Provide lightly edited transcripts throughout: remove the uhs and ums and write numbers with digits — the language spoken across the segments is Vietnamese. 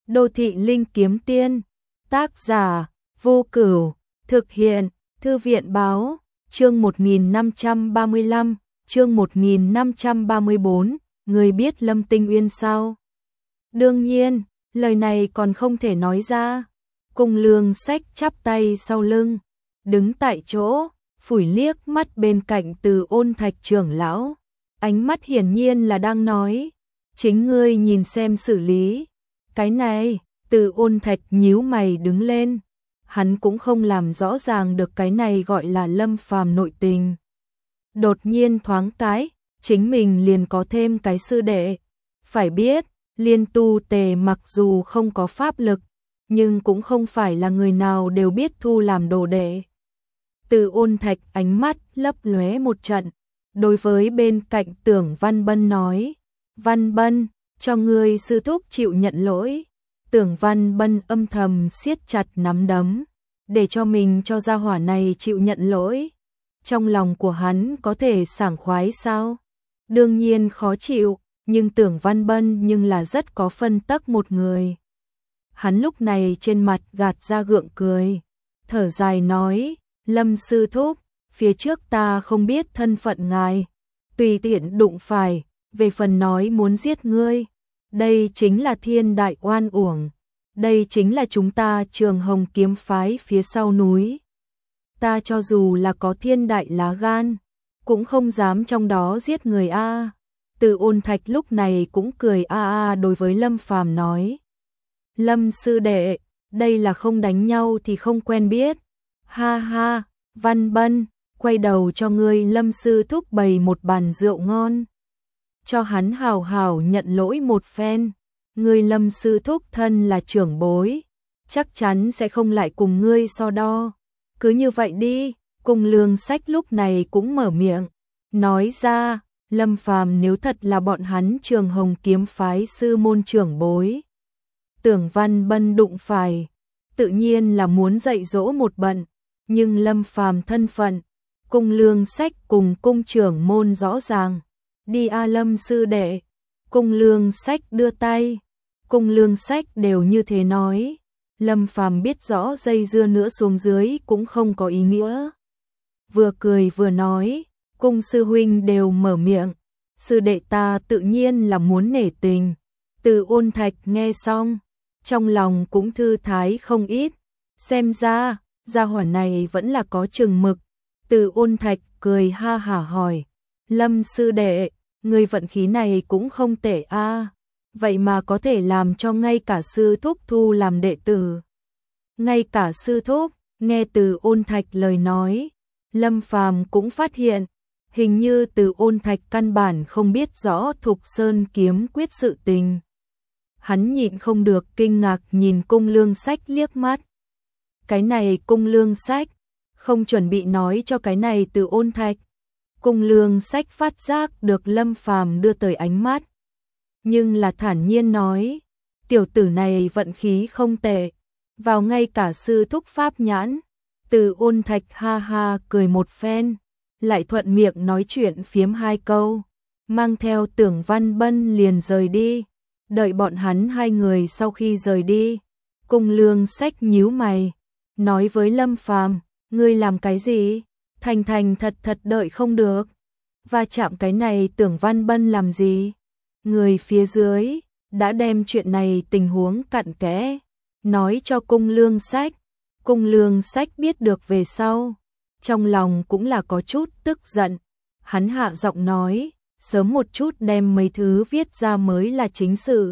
Đô thị linh kiếm tiên, tác giả, Vô Cửu, thực hiện, Thư viện báo, chương 1535, chương 1534, người biết Lâm Tinh Uyên sao? Đương nhiên, lời này còn không thể nói ra. Cung Lương Sách chắp tay sau lưng, đứng tại chỗ, phủi liếc mắt bên cạnh Từ Ôn Thạch trưởng lão. Ánh mắt hiển nhiên là đang nói, chính ngươi nhìn xem xử lý. Cái này, Từ Ôn Thạch nhíu mày đứng lên. Hắn cũng không làm rõ ràng được cái này gọi là Lâm Phàm nội tình. Đột nhiên thoáng cái, chính mình liền có thêm cái sư đệ. Phải biết, Liên Tu Tề mặc dù không có pháp lực, nhưng cũng không phải là người nào đều biết thu làm đồ đệ. Từ Ôn Thạch ánh mắt lấp lóe một trận, đối với bên cạnh Tưởng Văn Bân nói, Văn Bân, cho ngươi sư thúc chịu nhận lỗi. Tưởng Văn Bân âm thầm siết chặt nắm đấm, để cho mình cho gia hỏa này chịu nhận lỗi. Trong lòng của hắn có thể sảng khoái sao? Đương nhiên khó chịu, nhưng Tưởng Văn Bân nhưng là rất có phân tắc một người. Hắn lúc này trên mặt gạt ra gượng cười, thở dài nói, Lâm sư thúc, phía trước ta không biết thân phận ngài, tùy tiện đụng phải, về phần nói muốn giết ngươi, đây chính là thiên đại oan uổng, đây chính là chúng ta Trường Hồng kiếm phái phía sau núi. Ta cho dù là có thiên đại lá gan, cũng không dám trong đó giết người a. Từ Ôn Thạch lúc này cũng cười a đối với Lâm Phàm nói, Lâm sư đệ, đây là không đánh nhau thì không quen biết. Ha ha, Văn Bân, quay đầu cho ngươi Lâm sư thúc bày một bàn rượu ngon. Cho hắn hào hào nhận lỗi một phen. Ngươi Lâm sư thúc thân là trưởng bối, chắc chắn sẽ không lại cùng ngươi so đo. Cứ như vậy đi. Cung Lương Sách lúc này cũng mở miệng, nói ra, Lâm Phàm nếu thật là bọn hắn Trường Hồng kiếm phái sư môn trưởng bối, Tưởng Văn Bân đụng phải, tự nhiên là muốn dạy dỗ một bận, nhưng Lâm Phàm thân phận, Cung Lương Sách cùng cung trưởng môn rõ ràng. Đi a Lâm sư đệ. Cung Lương Sách đưa tay. Cung Lương Sách đều như thế nói, Lâm Phàm biết rõ dây dưa nữa xuống dưới cũng không có ý nghĩa. Vừa cười vừa nói, Cung sư huynh đều mở miệng, sư đệ ta tự nhiên là muốn nể tình. Từ Ôn Thạch nghe xong, trong lòng cũng thư thái không ít, xem ra, gia hỏa này vẫn là có chừng mực. Từ Ôn Thạch cười ha hả hỏi, Lâm sư đệ, người vận khí này cũng không tệ a, vậy mà có thể làm cho ngay cả sư thúc thu làm đệ tử. Ngay cả sư thúc, nghe Từ Ôn Thạch lời nói, Lâm Phàm cũng phát hiện, hình như Từ Ôn Thạch căn bản không biết rõ Thục Sơn kiếm quyết sự tình. Hắn nhịn không được kinh ngạc nhìn Cung Lương Sách liếc mắt. Cái này Cung Lương Sách, không chuẩn bị nói cho cái này Từ Ôn Thạch. Cung Lương Sách phát giác được Lâm Phàm đưa tới ánh mắt, nhưng là thản nhiên nói, tiểu tử này vận khí không tệ, vào ngay cả sư thúc pháp nhãn. Từ Ôn Thạch ha ha cười một phen, lại thuận miệng nói chuyện phiếm hai câu, mang theo Tưởng Văn Bân liền rời đi. Đợi bọn hắn hai người sau khi rời đi, Cung Lương Sách nhíu mày, nói với Lâm Phàm, ngươi làm cái gì? Thành thành thật thật đợi không được. Và chạm cái này Tưởng Văn Bân làm gì? Người phía dưới đã đem chuyện này tình huống cặn kẽ nói cho Cung Lương Sách. Cung Lương Sách biết được về sau, trong lòng cũng là có chút tức giận. Hắn hạ giọng nói, sớm một chút đem mấy thứ viết ra mới là chính sự.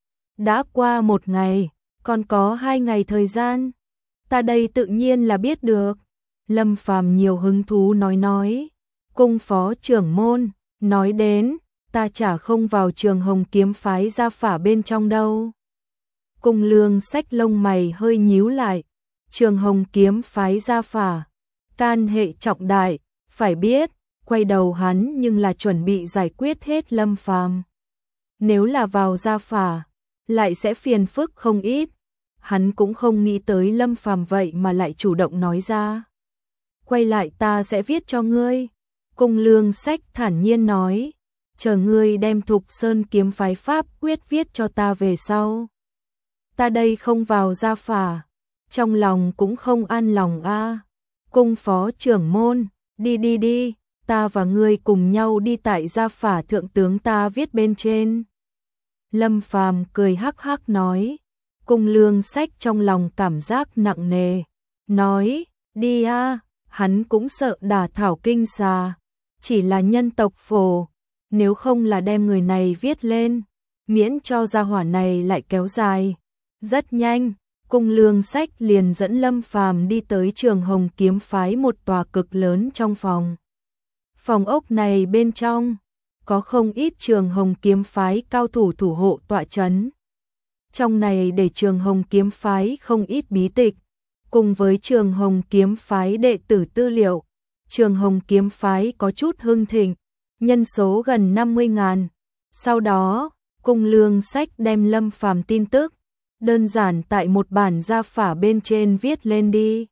Đã qua một ngày, còn có 2 ngày thời gian. Ta đây tự nhiên là biết được. Lâm Phàm nhiều hứng thú nói, Cung phó trưởng môn, nói đến, ta chả không vào Trường Hồng kiếm phái gia phả bên trong đâu. Cung Lương Sách lông mày hơi nhíu lại, Trường Hồng kiếm phái gia phả, can hệ trọng đại, phải biết, quay đầu hắn nhưng là chuẩn bị giải quyết hết Lâm Phàm. Nếu là vào gia phả, lại sẽ phiền phức không ít. Hắn cũng không nghĩ tới Lâm Phàm vậy mà lại chủ động nói ra. Quay lại ta sẽ viết cho ngươi. Cung Lương Sách thản nhiên nói, chờ ngươi đem Thục Sơn kiếm phái pháp quyết viết cho ta về sau. ta đây không vào gia phả, trong lòng cũng không an lòng a. Cung phó trưởng môn, đi, ta và ngươi cùng nhau đi tại gia phả thượng tướng ta viết bên trên. Lâm Phàm cười hắc hắc nói. Cung Lương Sách trong lòng cảm giác nặng nề, nói, đi a, hắn cũng sợ đả thảo kinh xà, chỉ là nhân tộc phổ, nếu không là đem người này viết lên, miễn cho gia hỏa này lại kéo dài. Rất nhanh, Cung Lương Sách liền dẫn Lâm Phàm đi tới Trường Hồng Kiếm Phái, một tòa cực lớn trong phòng. Phòng ốc này bên trong có không ít Trường Hồng Kiếm Phái cao thủ thủ hộ tọa trấn. Trong này để Trường Hồng Kiếm Phái không ít bí tịch, cùng với Trường Hồng Kiếm Phái đệ tử tư liệu. Trường Hồng Kiếm Phái có chút hưng thịnh, nhân số gần 50.000. Sau đó, Cung Lương Sách đem Lâm Phàm tin tức đơn giản tại một bản gia phả bên trên viết lên đi.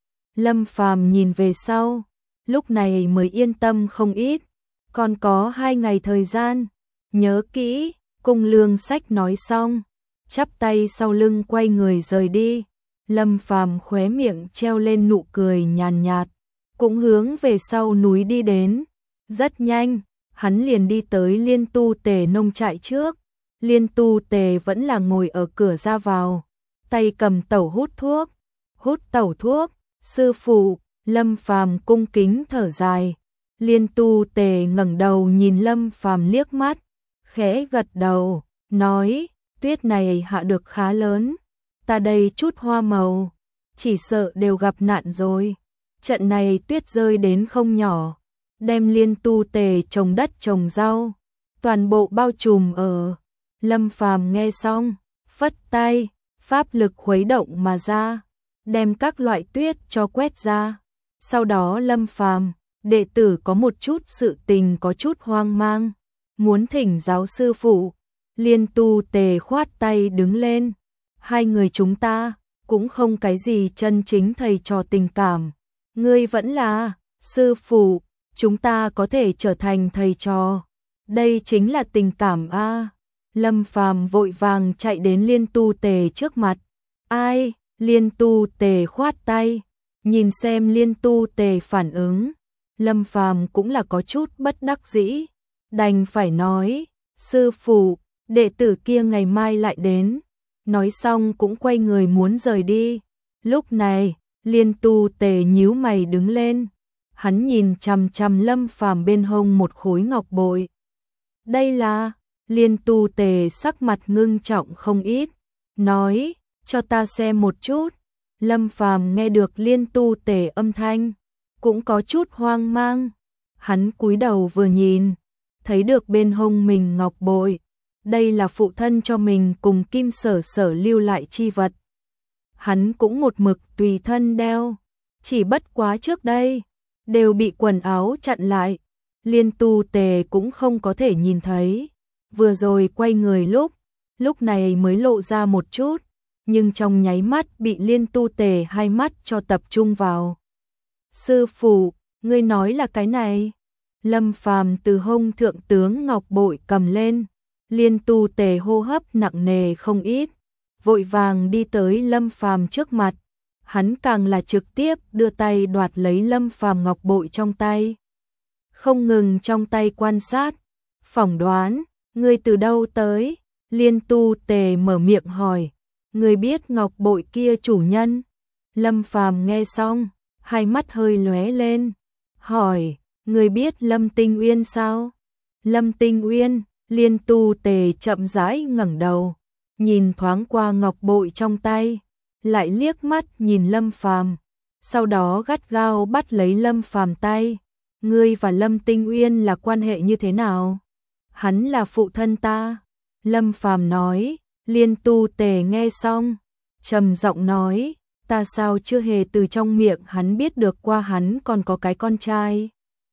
Lâm Phàm nhìn về sau, lúc này mới yên tâm không ít, còn có 2 ngày thời gian, nhớ kỹ. Cung Lương Sách nói xong, chắp tay sau lưng quay người rời đi. Lâm Phàm khóe miệng treo lên nụ cười nhàn nhạt, cũng hướng về sau núi đi đến. Rất nhanh, hắn liền đi tới Liên Tu Tề nông trại trước. Liên Tu Tề vẫn là ngồi ở cửa ra vào, tay cầm tẩu hút thuốc. Hút tẩu thuốc, sư phụ. Lâm Phàm cung kính thở dài. Liên Tu Tề ngẩng đầu nhìn Lâm Phàm liếc mắt, khẽ gật đầu, nói, tuyết này hạ được khá lớn, ta đây chút hoa màu, chỉ sợ đều gặp nạn rồi. Trận này tuyết rơi đến không nhỏ, đem Liên Tu Tề trồng đất trồng rau, toàn bộ bao trùm ở. Lâm Phàm nghe xong, phất tay, pháp lực khuấy động mà ra, đem các loại tuyết cho quét ra. Sau đó Lâm Phàm, đệ tử có một chút sự tình có chút hoang mang, muốn thỉnh giáo sư phụ. Liên Tu Tề khoát tay đứng lên, 2 người chúng ta cũng không cái gì chân chính thầy trò tình cảm, ngươi vẫn là sư phụ, chúng ta có thể trở thành thầy trò, đây chính là tình cảm a. Lâm Phàm vội vàng chạy đến Liên Tu Tề trước mặt. Ai? Liên Tu Tề khoát tay, nhìn xem Liên Tu Tề phản ứng. Lâm Phàm cũng là có chút bất đắc dĩ, đành phải nói, sư phụ, đệ tử kia ngày mai lại đến. Nói xong cũng quay người muốn rời đi. Lúc này, Liên Tu Tề nhíu mày đứng lên, hắn nhìn chằm chằm Lâm Phàm bên hông một khối ngọc bội. Đây là... Liên Tu Tề sắc mặt ngưng trọng không ít, nói, cho ta xem một chút. Lâm Phàm nghe được Liên Tu Tề âm thanh, cũng có chút hoang mang. Hắn cúi đầu vừa nhìn, thấy được bên hông mình ngọc bội. Đây là phụ thân cho mình cùng Kim Sở Sở lưu lại chi vật. Hắn cũng một mực tùy thân đeo, chỉ bất quá trước đây, đều bị quần áo chặn lại. Liên Tu Tề cũng không có thể nhìn thấy. Vừa rồi quay người lúc này mới lộ ra một chút, nhưng trong nháy mắt bị Liên Tu Tề 2 mắt cho tập trung vào. Sư phụ, ngươi nói là cái này? Lâm Phàm từ hông thượng tướng ngọc bội cầm lên, Liên Tu Tề hô hấp nặng nề không ít, vội vàng đi tới Lâm Phàm trước mặt, hắn càng là trực tiếp đưa tay đoạt lấy Lâm Phàm ngọc bội trong tay. Không ngừng trong tay quan sát, phỏng đoán, ngươi từ đâu tới? Liên Tu Tề mở miệng hỏi, ngươi biết ngọc bội kia chủ nhân? Lâm Phàm nghe xong, 2 mắt hơi lóe lên, hỏi, ngươi biết Lâm Tinh Uyên sao? Lâm Tinh Uyên. Liên Tu Tề chậm rãi ngẩng đầu, nhìn thoáng qua ngọc bội trong tay, lại liếc mắt nhìn Lâm Phàm, sau đó gắt gao bắt lấy Lâm Phàm tay. Ngươi và Lâm Tinh Uyên là quan hệ như thế nào? Hắn là phụ thân ta. Lâm Phàm nói. Liên Tu Tề nghe xong, trầm giọng nói, ta sao chưa hề từ trong miệng hắn biết được qua hắn còn có cái con trai.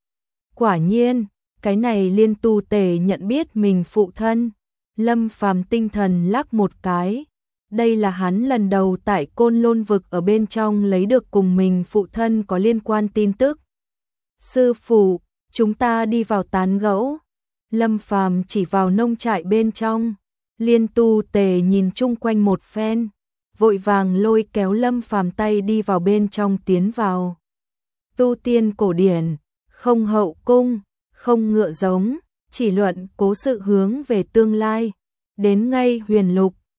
Quả nhiên, cái này Liên Tu Tề nhận biết mình phụ thân. Lâm Phàm tinh thần lắc một cái, đây là hắn lần đầu tại Côn Lôn vực ở bên trong lấy được cùng mình phụ thân có liên quan tin tức. Sư phụ, chúng ta đi vào tán gẫu. Lâm Phàm chỉ vào nông trại bên trong, Liên Tu Tề nhìn chung quanh một phen, vội vàng lôi kéo Lâm Phàm tay đi vào bên trong tiến vào. Tu tiên cổ điển, không hậu cung, không ngựa giống, chỉ luận cố sự hướng về tương lai, đến ngay huyền lục,